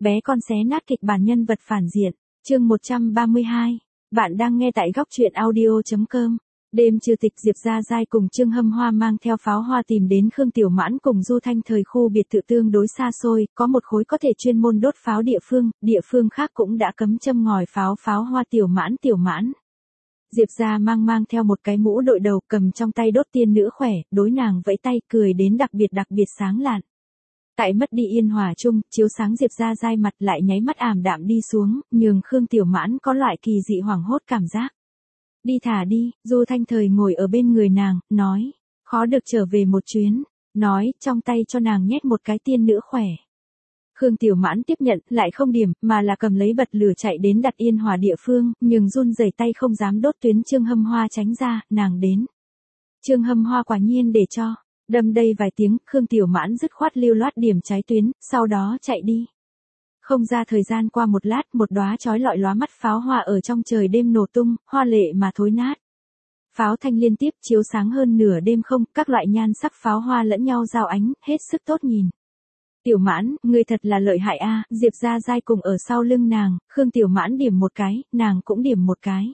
bé con xé nát kịch bản nhân vật phản diện. Chương 132. Bạn đang nghe tại góc truyện audio.com. Đêm trừ tịch, Diệp Gia Giai cùng Trương Hâm Hoa mang theo pháo hoa tìm đến Khương Tiểu Mãn cùng Du Thanh Thời khu biệt thự tương đối xa xôi, có một khối có thể chuyên môn đốt pháo địa phương khác cũng đã cấm châm ngòi pháo hoa. Tiểu Mãn. Diệp Gia mang theo một cái mũ đội đầu, cầm trong tay đốt tiên nữ khỏe, đối nàng vẫy tay, cười đến đặc biệt sáng lạn. Tại mất đi yên hòa chung, chiếu sáng Diệp Gia Giai mặt lại nháy mắt ảm đạm đi xuống, nhường Khương Tiểu Mãn có loại kỳ dị hoảng hốt cảm giác. Đi thả đi, Du Thanh Thời ngồi ở bên người nàng, nói, khó được trở về một chuyến, nói, trong tay cho nàng nhét một cái tiên nữ khỏe. Khương Tiểu Mãn tiếp nhận, lại không điểm, mà là cầm lấy bật lửa chạy đến đặt yên hòa địa phương, nhưng run rẩy tay không dám đốt tuyến. Trương Hâm Hoa tránh ra, nàng đến. Trương Hâm Hoa quả nhiên để cho. Đâm đây vài tiếng, Khương Tiểu Mãn dứt khoát lưu loát điểm trái tuyến, sau đó chạy đi. Không ra thời gian qua một lát, một đóa chói lọi lóa mắt pháo hoa ở trong trời đêm nổ tung, hoa lệ mà thối nát. Pháo thanh liên tiếp chiếu sáng hơn nửa đêm không, các loại nhan sắc pháo hoa lẫn nhau giao ánh, hết sức tốt nhìn. Tiểu Mãn, ngươi thật là lợi hại a. Diệp Gia Giai cùng ở sau lưng nàng, Khương Tiểu Mãn điểm một cái, nàng cũng điểm một cái.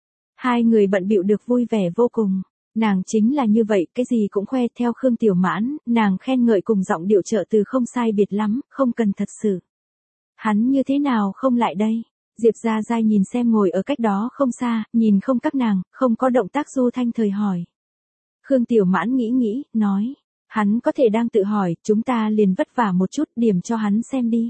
Hai người bận bịu được vui vẻ vô cùng. Nàng chính là như vậy, cái gì cũng khoe. Theo Khương Tiểu Mãn, nàng khen ngợi cùng giọng điệu trợ từ không sai biệt lắm, không cần thật sự. Hắn như thế nào không lại đây? Diệp Gia Giai nhìn xem ngồi ở cách đó không xa, nhìn không các nàng, không có động tác. Du Thanh Thời hỏi. Khương Tiểu Mãn nghĩ, nói. Hắn có thể đang tự hỏi, chúng ta liền vất vả một chút, điểm cho hắn xem đi.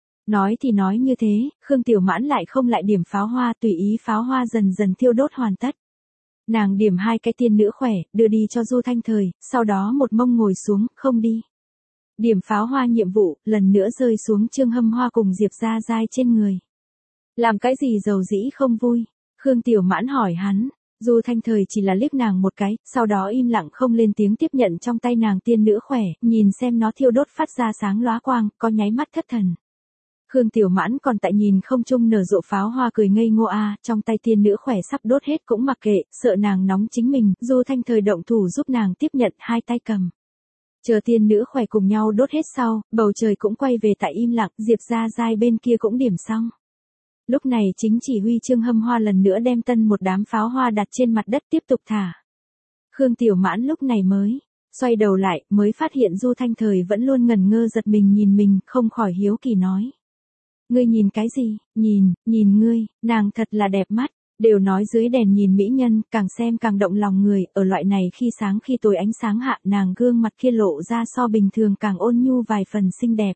Nói thì nói như thế, Khương Tiểu Mãn lại không lại điểm pháo hoa, tùy ý pháo hoa dần dần thiêu đốt hoàn tất. Nàng điểm hai cái tiên nữ khỏe, đưa đi cho Du Thanh Thời, sau đó một mông ngồi xuống, không đi. Điểm pháo hoa nhiệm vụ, lần nữa rơi xuống Trương Hâm Hoa cùng Diệp Gia Giai trên người. Làm cái gì dầu dĩ không vui? Khương Tiểu Mãn hỏi hắn. Du Thanh Thời chỉ là liếc nàng một cái, sau đó im lặng không lên tiếng tiếp nhận trong tay nàng tiên nữ khỏe, nhìn xem nó thiêu đốt phát ra sáng lóa quang, có nháy mắt thất thần. Khương Tiểu Mãn còn tại nhìn không trung nở rộ pháo hoa cười ngây ngô trong tay tiên nữ khỏe sắp đốt hết cũng mặc kệ, sợ nàng nóng chính mình. Du Thanh Thời động thủ giúp nàng tiếp nhận, hai tay cầm. Chờ tiên nữ khỏe cùng nhau đốt hết sau, bầu trời cũng quay về tại im lặng. Diệp Gia Giai bên kia cũng điểm xong. Lúc này chính chỉ huy Trương Hâm Hoa lần nữa đem tân một đám pháo hoa đặt trên mặt đất tiếp tục thả. Khương Tiểu Mãn lúc này mới xoay đầu lại, mới phát hiện Du Thanh Thời vẫn luôn ngẩn ngơ giật mình nhìn mình, không khỏi hiếu kỳ nói. Ngươi nhìn cái gì? Nhìn ngươi, nàng thật là đẹp mắt. Đều nói dưới đèn nhìn mỹ nhân, càng xem càng động lòng người, ở loại này khi sáng khi tối ánh sáng hạ, nàng gương mặt kia lộ ra so bình thường càng ôn nhu vài phần xinh đẹp.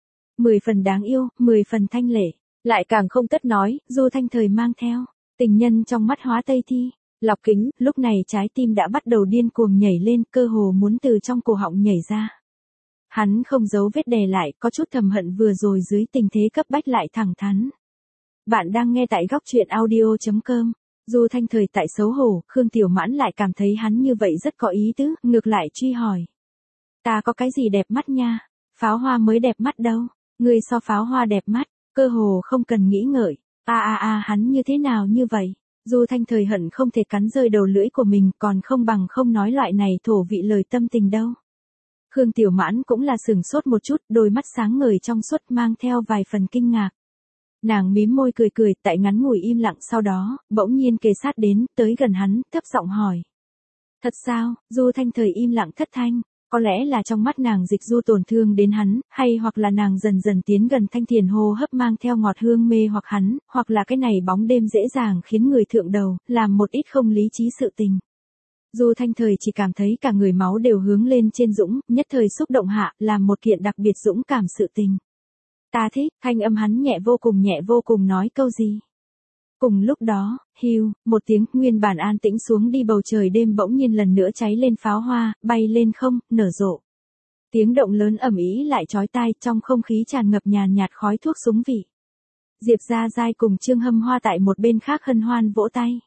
10 phần đáng yêu, 10 phần thanh lệ. Lại càng không tất nói, Du Thanh Thời mang theo tình nhân trong mắt hóa tây thi. Lọc kính, lúc này trái tim đã bắt đầu điên cuồng nhảy lên, cơ hồ muốn từ trong cổ họng nhảy ra. Hắn không giấu vết đè lại, có chút thầm hận vừa rồi dưới tình thế cấp bách lại thẳng thắn. Bạn đang nghe tại góc truyện audio.com. Du Thanh Thời tại xấu hổ, Khương Tiểu Mãn lại cảm thấy hắn như vậy rất có ý tứ, ngược lại truy hỏi. Ta có cái gì đẹp mắt nha? Pháo hoa mới đẹp mắt đâu. Ngươi so pháo hoa đẹp mắt. Cơ hồ không cần nghĩ ngợi. Hắn như thế nào như vậy? Du Thanh Thời hận không thể cắn rơi đầu lưỡi của mình, còn không bằng không nói loại này thổ vị lời tâm tình đâu. Khương Tiểu Mãn cũng là sửng sốt một chút, đôi mắt sáng ngời trong suốt mang theo vài phần kinh ngạc. Nàng mím môi cười, tại ngắn ngủi im lặng sau đó, bỗng nhiên kề sát đến, tới gần hắn, thấp giọng hỏi. Thật sao? Du Thanh Thời im lặng thất thanh. Có lẽ là trong mắt nàng dịch du tổn thương đến hắn, hay hoặc là nàng dần dần tiến gần thanh thiền hô hấp mang theo ngọt hương mê hoặc hắn, hoặc là cái này bóng đêm dễ dàng khiến người thượng đầu, làm một ít không lý trí sự tình. Du Thanh Thời chỉ cảm thấy cả người máu đều hướng lên trên dũng, nhất thời xúc động hạ, làm một kiện đặc biệt dũng cảm sự tình. Ta thích, thanh âm hắn nhẹ vô cùng nói câu gì. Cùng lúc đó, hiu, một tiếng, nguyên bản an tĩnh xuống đi bầu trời đêm bỗng nhiên lần nữa cháy lên pháo hoa, bay lên không, nở rộ. Tiếng động lớn ầm ĩ lại chói tai, trong không khí tràn ngập nhàn nhạt khói thuốc súng vị. Diệp Gia Giai cùng Trương Hâm Hoa tại một bên khác hân hoan vỗ tay.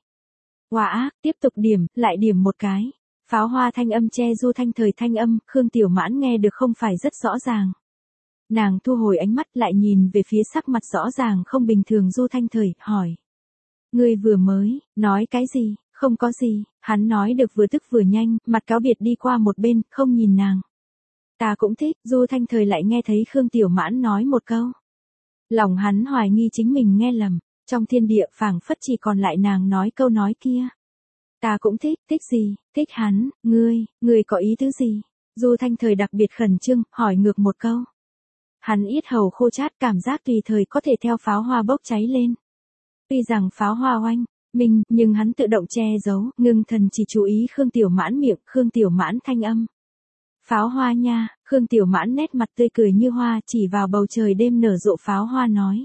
Wow, tiếp tục điểm, lại điểm một cái. Pháo hoa thanh âm che Du Thanh Thời thanh âm, Khương Tiểu Mãn nghe được không phải rất rõ ràng. Nàng thu hồi ánh mắt lại nhìn về phía sắc mặt rõ ràng không bình thường Du Thanh Thời, hỏi. Ngươi vừa mới, nói cái gì? Không có gì, hắn nói được vừa tức vừa nhanh, mặt cáo biệt đi qua một bên, không nhìn nàng. Ta cũng thích, Du Thanh Thời lại nghe thấy Khương Tiểu Mãn nói một câu. Lòng hắn hoài nghi chính mình nghe lầm, trong thiên địa phảng phất chỉ còn lại nàng nói câu nói kia. Ta cũng thích, thích gì, thích hắn, ngươi có ý tứ gì? Du Thanh Thời đặc biệt khẩn trương, hỏi ngược một câu. Hắn yết hầu khô chát, cảm giác tùy thời có thể theo pháo hoa bốc cháy lên. Tuy rằng pháo hoa oanh minh, nhưng hắn tự động che giấu, ngưng thần chỉ chú ý Khương Tiểu Mãn miệng, Khương Tiểu Mãn thanh âm. Pháo hoa nha, Khương Tiểu Mãn nét mặt tươi cười như hoa, chỉ vào bầu trời đêm nở rộ pháo hoa nói.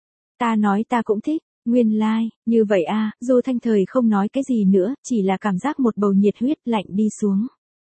Ta nói ta cũng thích, nguyên lai, như vậy a. Du Thanh Thời không nói cái gì nữa, chỉ là cảm giác một bầu nhiệt huyết lạnh đi xuống.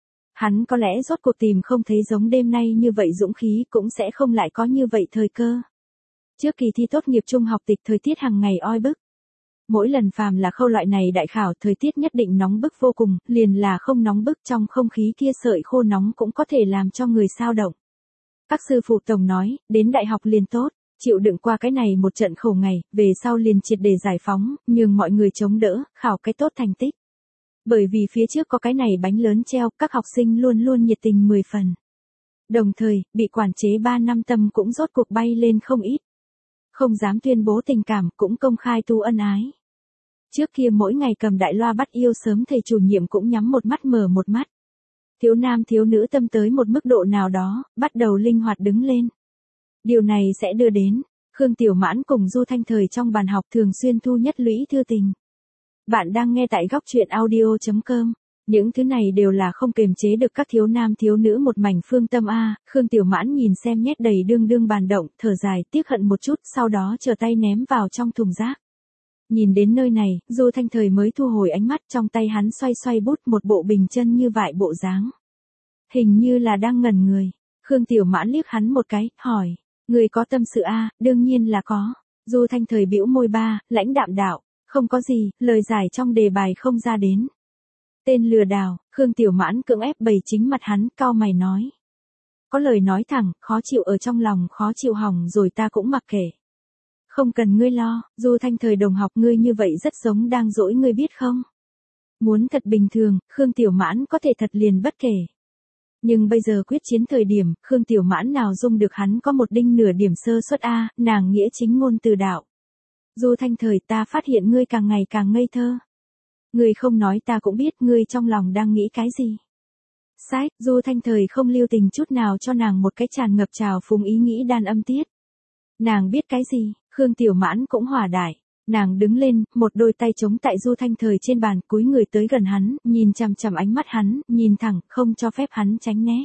Hắn có lẽ rốt cuộc tìm không thấy giống đêm nay như vậy dũng khí, cũng sẽ không lại có như vậy thời cơ. Trước kỳ thi tốt nghiệp trung học tịch thời tiết hàng ngày oi bức. Mỗi lần phàm là khâu loại này đại khảo thời tiết nhất định nóng bức vô cùng, liền là không nóng bức trong không khí kia sợi khô nóng cũng có thể làm cho người sao động. Các sư phụ tổng nói, đến đại học liền tốt, chịu đựng qua cái này một trận khổ ngày, về sau liền triệt để giải phóng, nhường mọi người chống đỡ, khảo cái tốt thành tích. Bởi vì phía trước có cái này bánh lớn treo, các học sinh luôn luôn nhiệt tình 10 phần. Đồng thời, bị quản chế 3 năm tâm cũng rốt cuộc bay lên không ít. Không dám tuyên bố tình cảm, cũng công khai tu ân ái. Trước kia mỗi ngày cầm đại loa bắt yêu sớm, thầy chủ nhiệm cũng nhắm một mắt mở một mắt. Thiếu nam thiếu nữ tâm tới một mức độ nào đó, bắt đầu linh hoạt đứng lên. Điều này sẽ đưa đến, Khương Tiểu Mãn cùng Du Thanh Thời trong bàn học thường xuyên thu nhất lũy thư tình. Bạn đang nghe tại góc truyện audio.com. Những thứ này đều là không kềm chế được các thiếu nam thiếu nữ một mảnh phương tâm a. Khương Tiểu Mãn nhìn xem nhét đầy đương đương bàn động, thở dài, tiếc hận một chút, sau đó trở tay ném vào trong thùng rác. Nhìn đến nơi này, Du Thanh Thời mới thu hồi ánh mắt, trong tay hắn xoay xoay bút, một bộ bình chân như vại bộ dáng. Hình như là đang ngẩn người. Khương Tiểu Mãn liếc hắn một cái, hỏi, người có tâm sự a? Đương nhiên là có. Du Thanh Thời bĩu môi ba, lãnh đạm đạo, không có gì, lời giải trong đề bài không ra đến. Tên lừa đảo, Khương Tiểu Mãn cưỡng ép bày chính mặt hắn, cau mày nói. Có lời nói thẳng, khó chịu ở trong lòng, khó chịu hỏng rồi ta cũng mặc kệ. Không cần ngươi lo, Du Thanh Thời đồng học ngươi như vậy rất giống đang dỗi ngươi biết không? Muốn thật bình thường, Khương Tiểu Mãn có thể thật liền bất kể. Nhưng bây giờ quyết chiến thời điểm, Khương Tiểu Mãn nào dung được hắn có một đinh nửa điểm sơ suất a, nàng nghĩa chính ngôn từ đạo. Du Thanh Thời, ta phát hiện ngươi càng ngày càng ngây thơ. Ngươi không nói ta cũng biết ngươi trong lòng đang nghĩ cái gì. Sách, Du Thanh Thời không lưu tình chút nào cho nàng một cái tràn ngập trào phúng ý nghĩ đan âm tiết. Nàng biết cái gì, Khương Tiểu Mãn cũng hòa đại. Nàng đứng lên, một đôi tay chống tại Du Thanh Thời trên bàn, cúi người tới gần hắn, nhìn chằm chằm ánh mắt hắn, nhìn thẳng, không cho phép hắn tránh né.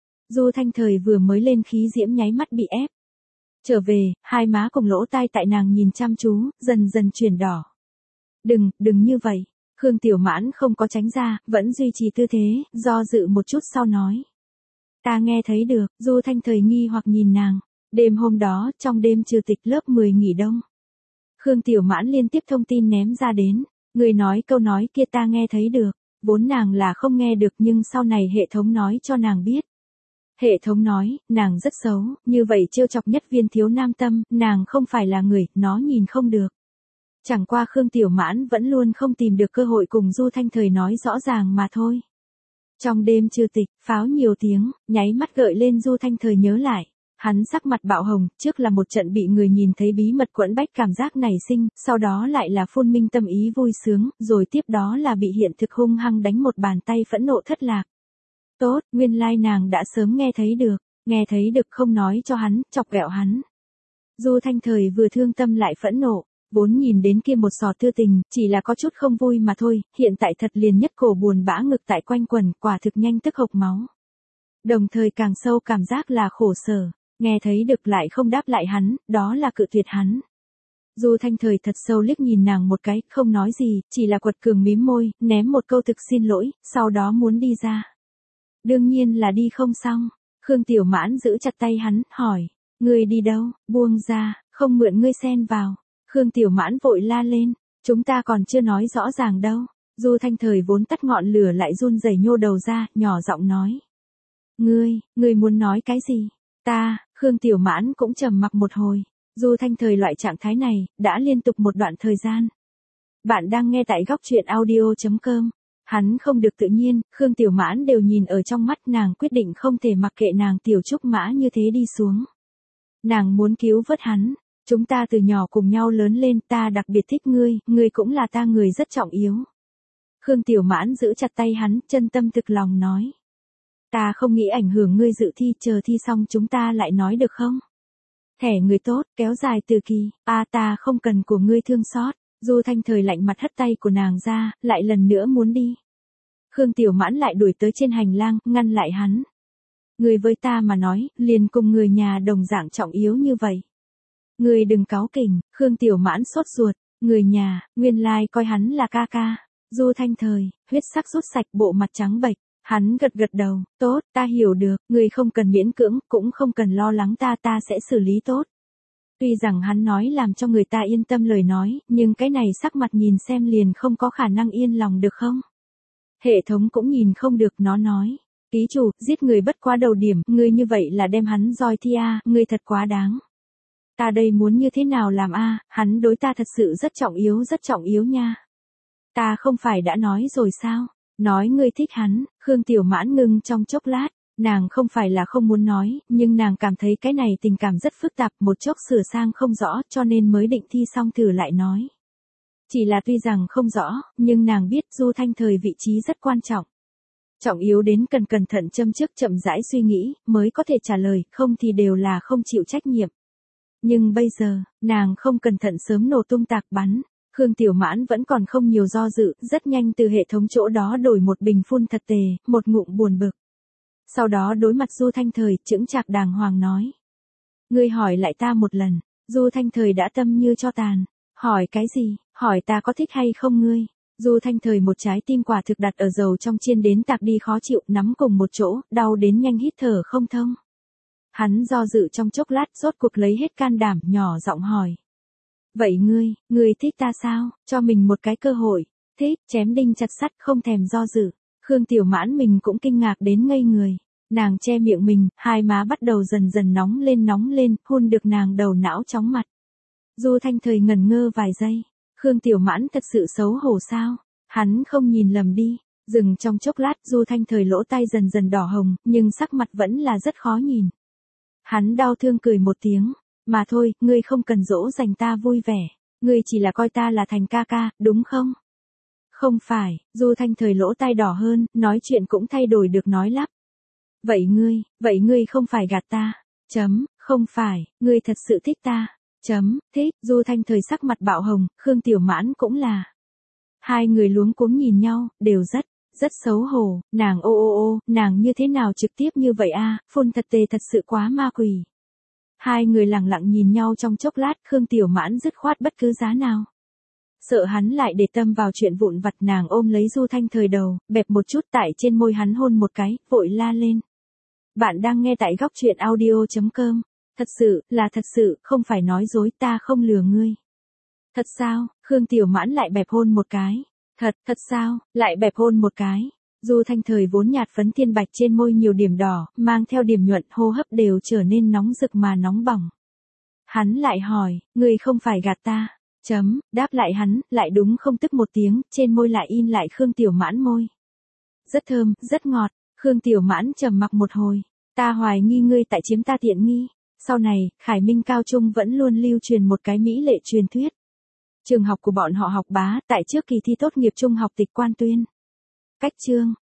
Du Thanh Thời vừa mới lên khí diễm nháy mắt bị ép. Trở về, hai má cùng lỗ tai tại nàng nhìn chăm chú, dần dần chuyển đỏ. Đừng như vậy. Khương Tiểu Mãn không có tránh ra, vẫn duy trì tư thế, do dự một chút sau nói. Ta nghe thấy được, Du Thanh Thời nghi hoặc nhìn nàng. Đêm hôm đó, trong đêm trừ tịch lớp 10 nghỉ đông. Khương Tiểu Mãn liên tiếp thông tin ném ra đến. Người nói câu nói kia ta nghe thấy được. Vốn nàng là không nghe được nhưng sau này hệ thống nói cho nàng biết. Hệ thống nói, nàng rất xấu, như vậy trêu chọc nhất viên thiếu nam tâm, nàng không phải là người, nó nhìn không được. Chẳng qua Khương Tiểu Mãn vẫn luôn không tìm được cơ hội cùng Du Thanh Thời nói rõ ràng mà thôi. Trong đêm trừ tịch, pháo nhiều tiếng, nháy mắt gợi lên Du Thanh Thời nhớ lại. Hắn sắc mặt bạo hồng, trước là một trận bị người nhìn thấy bí mật quẫn bách cảm giác nảy sinh, sau đó lại là phun minh tâm ý vui sướng, rồi tiếp đó là bị hiện thực hung hăng đánh một bàn tay phẫn nộ thất lạc. Tốt, nguyên lai nàng đã sớm nghe thấy được không nói cho hắn, chọc ghẹo hắn. Du Thanh Thời vừa thương tâm lại phẫn nộ, vốn nhìn đến kia một sọt thư tình, chỉ là có chút không vui mà thôi, hiện tại thật liền nhất cổ buồn bã ngực tại quanh quần, quả thực nhanh tức hộc máu. Đồng thời càng sâu cảm giác là khổ sở, nghe thấy được lại không đáp lại hắn, đó là cự tuyệt hắn. Du Thanh Thời thật sâu liếc nhìn nàng một cái, không nói gì, chỉ là quật cường mím môi, ném một câu thực xin lỗi, sau đó muốn đi ra. Đương nhiên là đi không xong. Khương Tiểu Mãn giữ chặt tay hắn, hỏi, ngươi đi đâu, buông ra, không mượn ngươi xen vào. Khương Tiểu Mãn vội la lên, chúng ta còn chưa nói rõ ràng đâu. Du Thanh Thời vốn tắt ngọn lửa lại run rẩy nhô đầu ra, nhỏ giọng nói. Ngươi muốn nói cái gì? Khương Tiểu Mãn cũng trầm mặc một hồi. Du Thanh Thời loại trạng thái này, đã liên tục một đoạn thời gian. Bạn đang nghe tại góc truyện audio.com. Hắn không được tự nhiên, Khương Tiểu Mãn đều nhìn ở trong mắt, nàng quyết định không thể mặc kệ nàng Tiểu Trúc Mã như thế đi xuống. Nàng muốn cứu vớt hắn, Chúng ta từ nhỏ cùng nhau lớn lên, ta đặc biệt thích ngươi, ngươi cũng là ta người rất trọng yếu. Khương Tiểu Mãn giữ chặt tay hắn, chân tâm thực lòng nói. Ta không nghĩ ảnh hưởng ngươi dự thi, chờ thi xong chúng ta lại nói được không? Thẻ người tốt, kéo dài từ kỳ, ta không cần của ngươi thương xót. Du Thanh Thời lạnh mặt hất tay của nàng ra, lại lần nữa muốn đi. Khương Tiểu Mãn lại đuổi tới trên hành lang, ngăn lại hắn. Ngươi với ta mà nói, liền cùng người nhà đồng dạng trọng yếu như vậy. Ngươi đừng cáu kỉnh, Khương Tiểu Mãn sốt ruột, người nhà, nguyên lai coi hắn là ca ca. Du Thanh Thời, huyết sắc rút sạch, bộ mặt trắng bệch. Hắn gật gật đầu, tốt, ta hiểu được, ngươi không cần miễn cưỡng, cũng không cần lo lắng ta sẽ xử lý tốt. Tuy rằng hắn nói làm cho người ta yên tâm lời nói, nhưng cái này sắc mặt nhìn xem liền không có khả năng yên lòng được không? Hệ thống cũng nhìn không được, nó nói. Ký chủ, giết người bất quá đầu điểm, ngươi như vậy là đem hắn roi thi a, ngươi thật quá đáng. Ta đây muốn như thế nào làm a, hắn đối ta thật sự rất trọng yếu nha. Ta không phải đã nói rồi sao? Nói ngươi thích hắn, Khương Tiểu Mãn ngưng trong chốc lát, nàng không phải là không muốn nói, nhưng nàng cảm thấy cái này tình cảm rất phức tạp, một chốc sửa sang không rõ, cho nên mới định thi xong thử lại nói. Chỉ là tuy rằng không rõ, nhưng nàng biết Du Thanh Thời vị trí rất quan trọng. Trọng yếu đến cần cẩn thận châm trước, chậm rãi suy nghĩ, mới có thể trả lời, không thì đều là không chịu trách nhiệm. Nhưng bây giờ, nàng không cẩn thận sớm nổ tung tạc bắn. Khương Tiểu Mãn vẫn còn không nhiều do dự, rất nhanh từ hệ thống chỗ đó đổi một bình phun thật tề, một ngụm buồn bực. Sau đó đối mặt Du Thanh Thời, chững chạc đàng hoàng nói. Ngươi hỏi lại ta một lần, Du Thanh Thời đã tâm như cho tàn. Hỏi cái gì, hỏi ta có thích hay không ngươi? Du Thanh Thời một trái tim quả thực đặt ở dầu trong chiên đến tạc đi khó chịu, nắm cùng một chỗ, đau đến nhanh hít thở không thông. Hắn do dự trong chốc lát, rốt cuộc lấy hết can đảm, nhỏ giọng hỏi. Vậy ngươi thích ta sao, cho mình một cái cơ hội, thích, chém đinh chặt sắt, không thèm do dự. Khương Tiểu Mãn mình cũng kinh ngạc đến ngây người, nàng che miệng mình, hai má bắt đầu dần dần nóng lên, hôn được nàng đầu não chóng mặt. Du Thanh Thời ngẩn ngơ vài giây, Khương Tiểu Mãn thật sự xấu hổ sao, hắn không nhìn lầm đi, dừng trong chốc lát Du Thanh Thời lỗ tai dần dần đỏ hồng, nhưng sắc mặt vẫn là rất khó nhìn. Hắn đau thương cười một tiếng. Mà thôi, ngươi không cần dỗ dành ta vui vẻ. Ngươi chỉ là coi ta là thành ca ca, đúng không? Không phải, Du Thanh Thời lỗ tai đỏ hơn, nói chuyện cũng thay đổi được nói lắp. Vậy ngươi không phải gạt ta. Không phải, ngươi thật sự thích ta. Thích, Du Thanh Thời sắc mặt bạo hồng, Khương Tiểu Mãn cũng là. Hai người luống cuống nhìn nhau, đều rất xấu hổ, nàng nàng như thế nào trực tiếp như vậy a, phun thật tề thật sự quá ma quỷ. Hai người lặng lặng nhìn nhau trong chốc lát, Khương Tiểu Mãn dứt khoát bất cứ giá nào. Sợ hắn lại để tâm vào chuyện vụn vặt, nàng ôm lấy Du Thanh Thời đầu, bẹp một chút tại trên môi hắn hôn một cái, vội la lên. Bạn đang nghe tại góc truyện audio.com. Thật sự, không phải nói dối, ta không lừa ngươi. Thật sao, Khương Tiểu Mãn lại bẹp hôn một cái. Thật sao, lại bẹp hôn một cái. Du Thanh Thời vốn nhạt phấn thiên bạch trên môi nhiều điểm đỏ, mang theo điểm nhuận, hô hấp đều trở nên nóng rực mà nóng bỏng. Hắn lại hỏi, ngươi không phải gạt ta. Đáp lại hắn, lại đúng không tức một tiếng, trên môi lại in lại Khương Tiểu Mãn môi. Rất thơm, rất ngọt, Khương Tiểu Mãn trầm mặc một hồi. Ta hoài nghi ngươi tại chiếm ta tiện nghi. Sau này, Khải Minh Cao Trung vẫn luôn lưu truyền một cái mỹ lệ truyền thuyết. Trường học của bọn họ học bá, tại trước kỳ thi tốt nghiệp trung học tịch Quan Tuyên. Cách chương,